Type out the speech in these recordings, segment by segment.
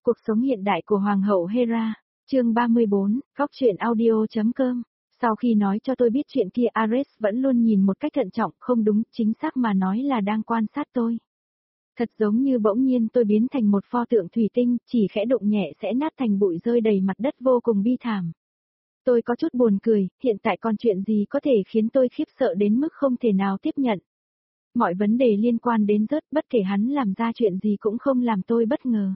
Cuộc sống hiện đại của Hoàng hậu Hera, chương 34, góc truyện audio.com. Sau khi nói cho tôi biết chuyện kia, Ares vẫn luôn nhìn một cách thận trọng, không đúng, chính xác mà nói là đang quan sát tôi. Thật giống như bỗng nhiên tôi biến thành một pho tượng thủy tinh, chỉ khẽ đụng nhẹ sẽ nát thành bụi rơi đầy mặt đất, vô cùng bi thảm. Tôi có chút buồn cười, hiện tại còn chuyện gì có thể khiến tôi khiếp sợ đến mức không thể nào tiếp nhận. Mọi vấn đề liên quan đến Rớt, bất kể hắn làm ra chuyện gì cũng không làm tôi bất ngờ.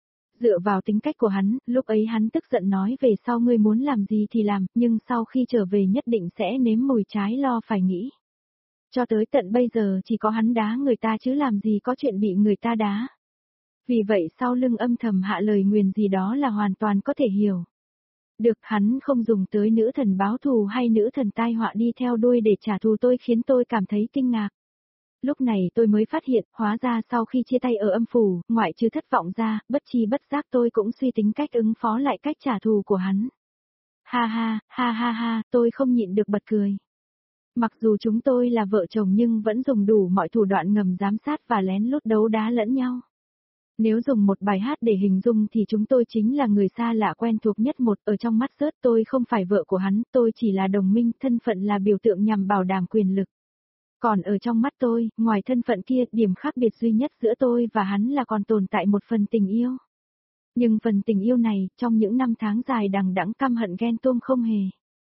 Dựa vào tính cách của hắn, lúc ấy hắn tức giận nói về sau ngươi muốn làm gì thì làm, nhưng sau khi trở về nhất định sẽ nếm mùi trái lo phải nghĩ. Cho tới tận bây giờ chỉ có hắn đá người ta chứ làm gì có chuyện bị người ta đá. Vì vậy sau lưng âm thầm hạ lời nguyền gì đó là hoàn toàn có thể hiểu. Được, hắn không dùng tới nữ thần báo thù hay nữ thần tai họa đi theo đuôi để trả thù tôi, khiến tôi cảm thấy kinh ngạc. Lúc này tôi mới phát hiện, hóa ra sau khi chia tay ở âm phủ, ngoại trừ thất vọng ra, bất chi bất giác tôi cũng suy tính cách ứng phó lại cách trả thù của hắn. Ha ha, ha ha ha, tôi không nhịn được bật cười. Mặc dù chúng tôi là vợ chồng nhưng vẫn dùng đủ mọi thủ đoạn ngầm giám sát và lén lút đấu đá lẫn nhau. Nếu dùng một bài hát để hình dung thì chúng tôi chính là người xa lạ quen thuộc nhất. Ở trong mắt Rớt, tôi không phải vợ của hắn, tôi chỉ là đồng minh, thân phận là biểu tượng nhằm bảo đảm quyền lực. Còn ở trong mắt tôi, ngoài thân phận kia, điểm khác biệt duy nhất giữa tôi và hắn là còn tồn tại một phần tình yêu. Nhưng phần tình yêu này, trong những năm tháng dài đằng đẵng căm hận ghen tuông không hề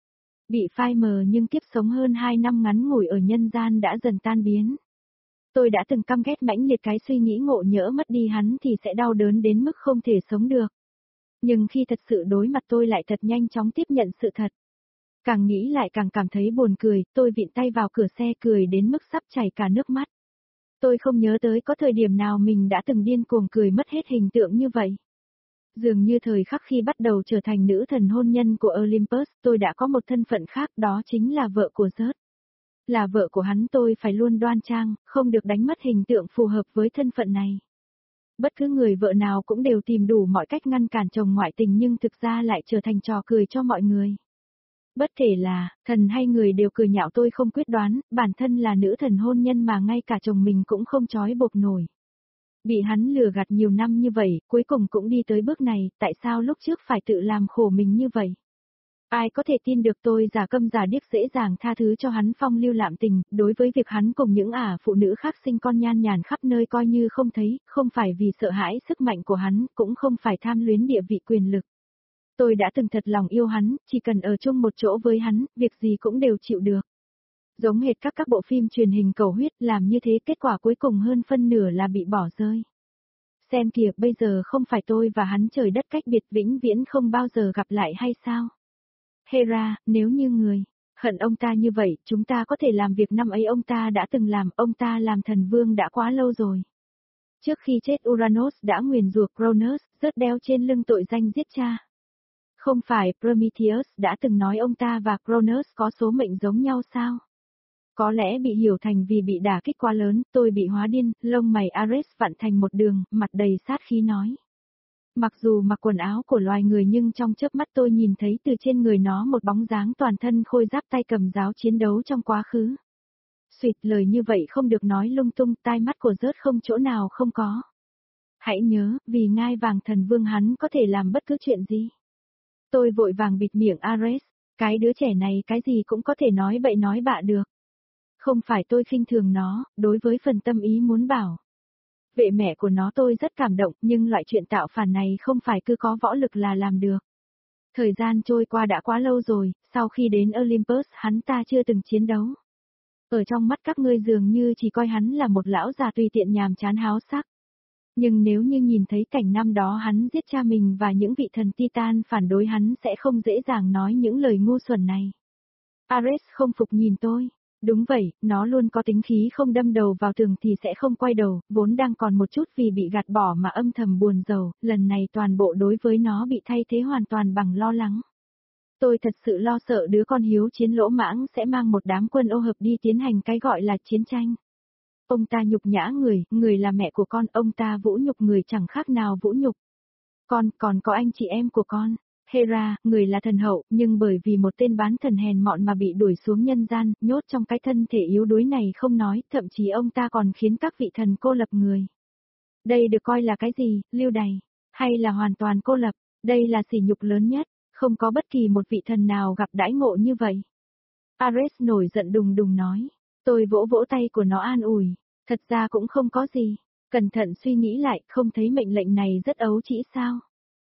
bị phai mờ, nhưng kiếp sống hơn 2 năm ngắn ngủi ở nhân gian đã dần tan biến. Tôi đã từng căm ghét mãnh liệt cái suy nghĩ ngộ nhỡ mất đi hắn thì sẽ đau đớn đến mức không thể sống được. Nhưng khi thật sự đối mặt tôi lại thật nhanh chóng tiếp nhận sự thật. Càng nghĩ lại càng cảm thấy buồn cười, tôi vịn tay vào cửa xe cười đến mức sắp chảy cả nước mắt. Tôi không nhớ tới có thời điểm nào mình đã từng điên cuồng cười mất hết hình tượng như vậy. Dường như thời khắc khi bắt đầu trở thành nữ thần hôn nhân của Olympus, tôi đã có một thân phận khác, đó chính là vợ của Rớt. Là vợ của hắn tôi phải luôn đoan trang, không được đánh mất hình tượng phù hợp với thân phận này. Bất cứ người vợ nào cũng đều tìm đủ mọi cách ngăn cản chồng ngoại tình nhưng thực ra lại trở thành trò cười cho mọi người. Bất kể là, thần hay người đều cười nhạo tôi không quyết đoán, bản thân là nữ thần hôn nhân mà ngay cả chồng mình cũng không trói buộc nổi. Bị hắn lừa gạt nhiều năm như vậy, cuối cùng cũng đi tới bước này, tại sao lúc trước phải tự làm khổ mình như vậy? Ai có thể tin được tôi giả câm giả điếc dễ dàng tha thứ cho hắn phong lưu lạm tình, đối với việc hắn cùng những phụ nữ khác sinh con nhan nhản khắp nơi coi như không thấy, không phải vì sợ hãi sức mạnh của hắn, cũng không phải tham luyến địa vị quyền lực. Tôi đã từng thật lòng yêu hắn, chỉ cần ở chung một chỗ với hắn, việc gì cũng đều chịu được. Giống hệt các bộ phim truyền hình cầu huyết, làm như thế kết quả cuối cùng hơn phân nửa là bị bỏ rơi. Xem kìa, bây giờ không phải tôi và hắn trời đất cách biệt vĩnh viễn không bao giờ gặp lại hay sao? Hera, nếu như người hận ông ta như vậy, chúng ta có thể làm việc năm ấy ông ta đã từng làm, ông ta làm thần vương đã quá lâu rồi. Trước khi chết Uranus đã nguyền rủa Cronus, rớt đeo trên lưng tội danh giết cha. Không phải Prometheus đã từng nói ông ta và Cronus có số mệnh giống nhau sao? Có lẽ bị hiểu thành vì bị đả kích quá lớn, tôi bị hóa điên, lông mày Ares vặn thành một đường, mặt đầy sát khí nói. Mặc dù mặc quần áo của loài người nhưng trong chớp mắt tôi nhìn thấy từ trên người nó một bóng dáng toàn thân khôi giáp tay cầm giáo chiến đấu trong quá khứ. Xuyệt, lời như vậy không được nói lung tung, tai mắt của Rớt không chỗ nào không có. Hãy nhớ, vì ngai vàng thần vương hắn có thể làm bất cứ chuyện gì. Tôi vội vàng bịt miệng Ares, cái đứa trẻ này cái gì cũng có thể nói bậy nói bạ được. Không phải tôi khinh thường nó, đối với phần tâm ý muốn bảo vệ mẹ của nó tôi rất cảm động, nhưng loại chuyện tạo phản này không phải cứ có võ lực là làm được. Thời gian trôi qua đã quá lâu rồi, sau khi đến Olympus hắn ta chưa từng chiến đấu. Ở trong mắt các ngươi dường như chỉ coi hắn là một lão già tùy tiện nhàm chán háo sắc. Nhưng nếu như nhìn thấy cảnh năm đó hắn giết cha mình và những vị thần Titan phản đối hắn sẽ không dễ dàng nói những lời ngu xuẩn này. Ares không phục nhìn tôi. Đúng vậy, nó luôn có tính khí không đâm đầu vào tường thì sẽ không quay đầu, vốn đang còn một chút vì bị gạt bỏ mà âm thầm buồn rầu, lần này toàn bộ đối với nó bị thay thế hoàn toàn bằng lo lắng. Tôi thật sự lo sợ đứa con hiếu chiến lỗ mãng sẽ mang một đám quân ô hợp đi tiến hành cái gọi là chiến tranh. Ông ta nhục nhã người, người là mẹ của con, ông ta vũ nhục người chẳng khác nào vũ nhục. Con, còn có anh chị em của con. Hera, người là thần hậu, nhưng bởi vì một tên bán thần hèn mọn mà bị đuổi xuống nhân gian, nhốt trong cái thân thể yếu đuối này không nói, thậm chí ông ta còn khiến các vị thần cô lập người. Đây được coi là cái gì, lưu đày? Hay là hoàn toàn cô lập, đây là sỉ nhục lớn nhất, không có bất kỳ một vị thần nào gặp đãi ngộ như vậy. Ares nổi giận đùng đùng nói, tôi vỗ vỗ tay của nó an ủi, thật ra cũng không có gì, cẩn thận suy nghĩ lại, không thấy mệnh lệnh này rất ấu trĩ sao?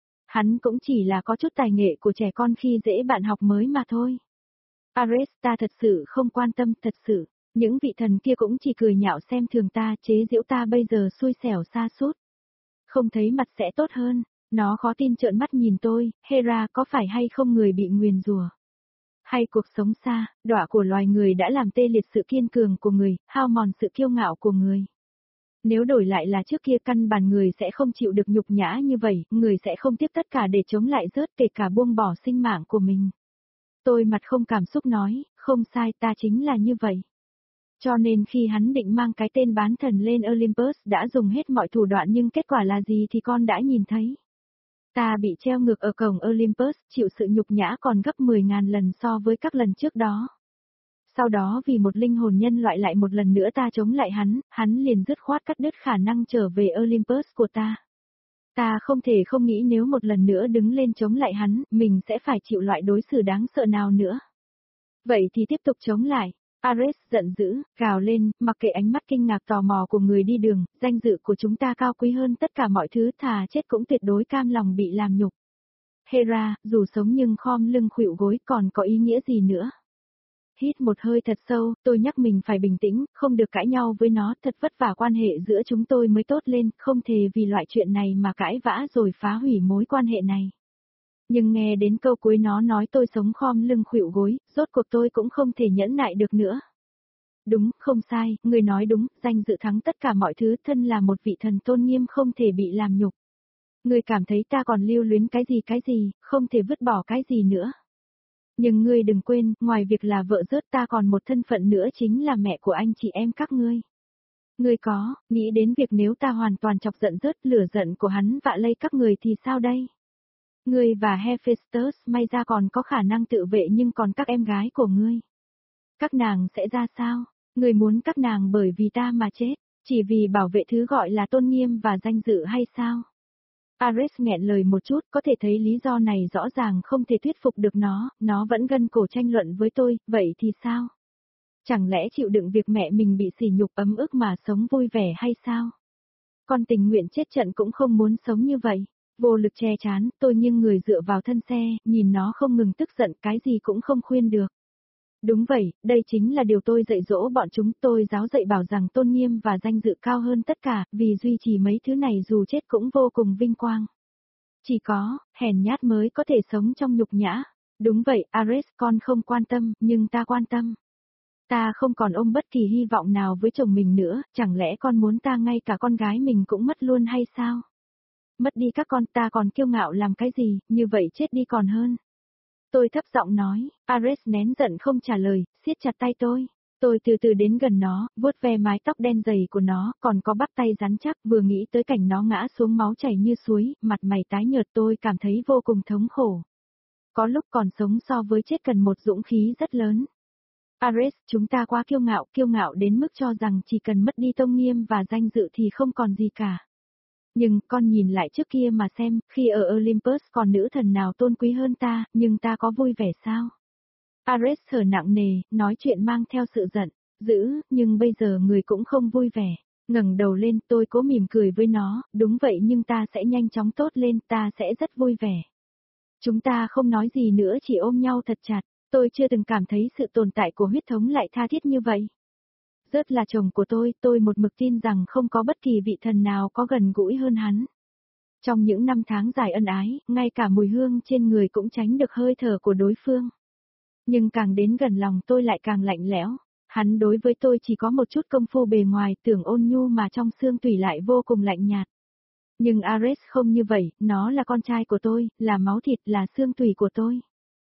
Hắn cũng chỉ là có chút tài nghệ của trẻ con khi dễ bạn học mới mà thôi. Ares, ta thật sự không quan tâm, thật sự, những vị thần kia cũng chỉ cười nhạo xem thường ta, chế giễu ta bây giờ xui xẻo sa sút. Không thấy mặt sẽ tốt hơn, nó khó tin trợn mắt nhìn tôi, Hera có phải hay không người bị nguyền rủa? Hay cuộc sống xa, đọa của loài người đã làm tê liệt sự kiên cường của người, hao mòn sự kiêu ngạo của người. Nếu đổi lại là trước kia căn bản người sẽ không chịu được nhục nhã như vậy, người sẽ không tiếp tất cả để chống lại rớt kể cả buông bỏ sinh mạng của mình. Tôi mặt không cảm xúc nói, không sai ta chính là như vậy. Cho nên khi hắn định mang cái tên bán thần lên Olympus đã dùng hết mọi thủ đoạn nhưng kết quả là gì thì con đã nhìn thấy. Ta bị treo ngược ở cổng Olympus, chịu sự nhục nhã còn gấp 10.000 lần so với các lần trước đó. Sau đó vì một linh hồn nhân loại lại một lần nữa ta chống lại hắn liền dứt khoát cắt đứt khả năng trở về Olympus của ta. Ta không thể không nghĩ nếu một lần nữa đứng lên chống lại hắn, mình sẽ phải chịu loại đối xử đáng sợ nào nữa. Vậy thì tiếp tục chống lại. Ares giận dữ, gào lên, mặc kệ ánh mắt kinh ngạc tò mò của người đi đường, danh dự của chúng ta cao quý hơn tất cả mọi thứ, thà chết cũng tuyệt đối cam lòng bị làm nhục. Hera, dù sống nhưng khom lưng khuỵu gối còn có ý nghĩa gì nữa. Hít một hơi thật sâu, tôi nhắc mình phải bình tĩnh, không được cãi nhau với nó, thật vất vả quan hệ giữa chúng tôi mới tốt lên, không thể vì loại chuyện này mà cãi vã rồi phá hủy mối quan hệ này. Nhưng nghe đến câu cuối nó nói tôi sống khom lưng khuỵu gối, rốt cuộc tôi cũng không thể nhẫn nại được nữa. Đúng, không sai, người nói đúng, danh dự thắng tất cả mọi thứ, thân là một vị thần tôn nghiêm không thể bị làm nhục. Người cảm thấy ta còn lưu luyến cái gì, không thể vứt bỏ cái gì nữa. Nhưng ngươi đừng quên, ngoài việc là vợ rớt ta còn một thân phận nữa chính là mẹ của anh chị em các ngươi. Ngươi có, nghĩ đến việc nếu ta hoàn toàn chọc giận rớt lửa giận của hắn vạ lây các người thì sao đây? Ngươi và Hephaestus may ra còn có khả năng tự vệ nhưng còn các em gái của ngươi. Các nàng sẽ ra sao? Ngươi muốn các nàng bởi vì ta mà chết, chỉ vì bảo vệ thứ gọi là tôn nghiêm và danh dự hay sao? Ares nghẹn lời một chút, có thể thấy lý do này rõ ràng không thể thuyết phục được nó vẫn gân cổ tranh luận với tôi, vậy thì sao? Chẳng lẽ chịu đựng việc mẹ mình bị sỉ nhục ấm ức mà sống vui vẻ hay sao? Con tình nguyện chết trận cũng không muốn sống như vậy. Vô lực che chán, tôi nghiêng người dựa vào thân xe, nhìn nó không ngừng tức giận, cái gì cũng không khuyên được. Đúng vậy, đây chính là điều tôi dạy dỗ bọn chúng, tôi giáo dạy bảo rằng tôn nghiêm và danh dự cao hơn tất cả, vì duy trì mấy thứ này dù chết cũng vô cùng vinh quang. Chỉ có, hèn nhát mới có thể sống trong nhục nhã. Đúng vậy, Ares, con không quan tâm, nhưng ta quan tâm. Ta không còn ôm bất kỳ hy vọng nào với chồng mình nữa, chẳng lẽ con muốn ta ngay cả con gái mình cũng mất luôn hay sao? Mất đi các con ta còn kiêu ngạo làm cái gì, như vậy chết đi còn hơn. Tôi thấp giọng nói, Ares nén giận không trả lời, siết chặt tay tôi. Tôi từ từ đến gần nó, vuốt ve mái tóc đen dày của nó, còn có bắp tay rắn chắc, vừa nghĩ tới cảnh nó ngã xuống máu chảy như suối, mặt mày tái nhợt tôi cảm thấy vô cùng thống khổ. Có lúc còn sống so với chết cần một dũng khí rất lớn. Ares, chúng ta quá kiêu ngạo đến mức cho rằng chỉ cần mất đi tôn nghiêm và danh dự thì không còn gì cả. Nhưng, con nhìn lại trước kia mà xem, khi ở Olympus còn nữ thần nào tôn quý hơn ta, nhưng ta có vui vẻ sao? Ares thở nặng nề, nói chuyện mang theo sự giận, dữ, nhưng bây giờ người cũng không vui vẻ. Ngẩng đầu lên, tôi cố mỉm cười với nó, đúng vậy nhưng ta sẽ nhanh chóng tốt lên, ta sẽ rất vui vẻ. Chúng ta không nói gì nữa chỉ ôm nhau thật chặt, tôi chưa từng cảm thấy sự tồn tại của huyết thống lại tha thiết như vậy. Rớt là chồng của tôi một mực tin rằng không có bất kỳ vị thần nào có gần gũi hơn hắn. Trong những năm tháng dài ân ái, ngay cả mùi hương trên người cũng tránh được hơi thở của đối phương. Nhưng càng đến gần lòng tôi lại càng lạnh lẽo, hắn đối với tôi chỉ có một chút công phu bề ngoài tưởng ôn nhu mà trong xương tủy lại vô cùng lạnh nhạt. Nhưng Ares không như vậy, nó là con trai của tôi, là máu thịt, là xương tủy của tôi.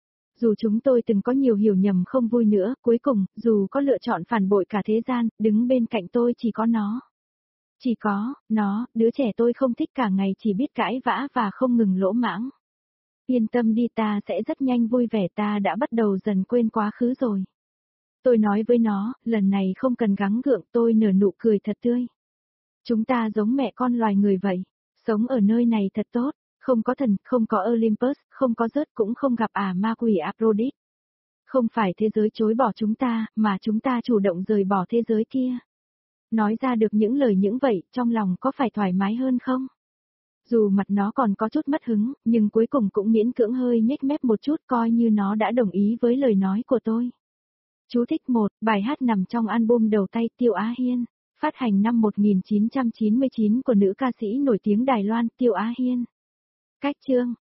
Dù chúng tôi từng có nhiều hiểu nhầm không vui nữa, cuối cùng, dù có lựa chọn phản bội cả thế gian, đứng bên cạnh tôi chỉ có nó. Chỉ có, nó, đứa trẻ tôi không thích cả ngày chỉ biết cãi vã và không ngừng lỗ mãng. Yên tâm đi ta sẽ rất nhanh vui vẻ ta đã bắt đầu dần quên quá khứ rồi. Tôi nói với nó, lần này không cần gắng gượng tôi nở nụ cười thật tươi. Chúng ta giống mẹ con loài người vậy. Sống ở nơi này thật tốt, không có thần, không có Olympus, không có rớt cũng không gặp ma quỷ Aphrodite. Không phải thế giới chối bỏ chúng ta, mà chúng ta chủ động rời bỏ thế giới kia. Nói ra được những lời những vậy, trong lòng có phải thoải mái hơn không? Dù mặt nó còn có chút mất hứng, nhưng cuối cùng cũng miễn cưỡng hơi nhếch mép một chút coi như nó đã đồng ý với lời nói của tôi. Chú thích 1, bài hát nằm trong album đầu tay Tiêu Á Hiên, phát hành năm 1999 của nữ ca sĩ nổi tiếng Đài Loan Tiêu Á Hiên. Cách chương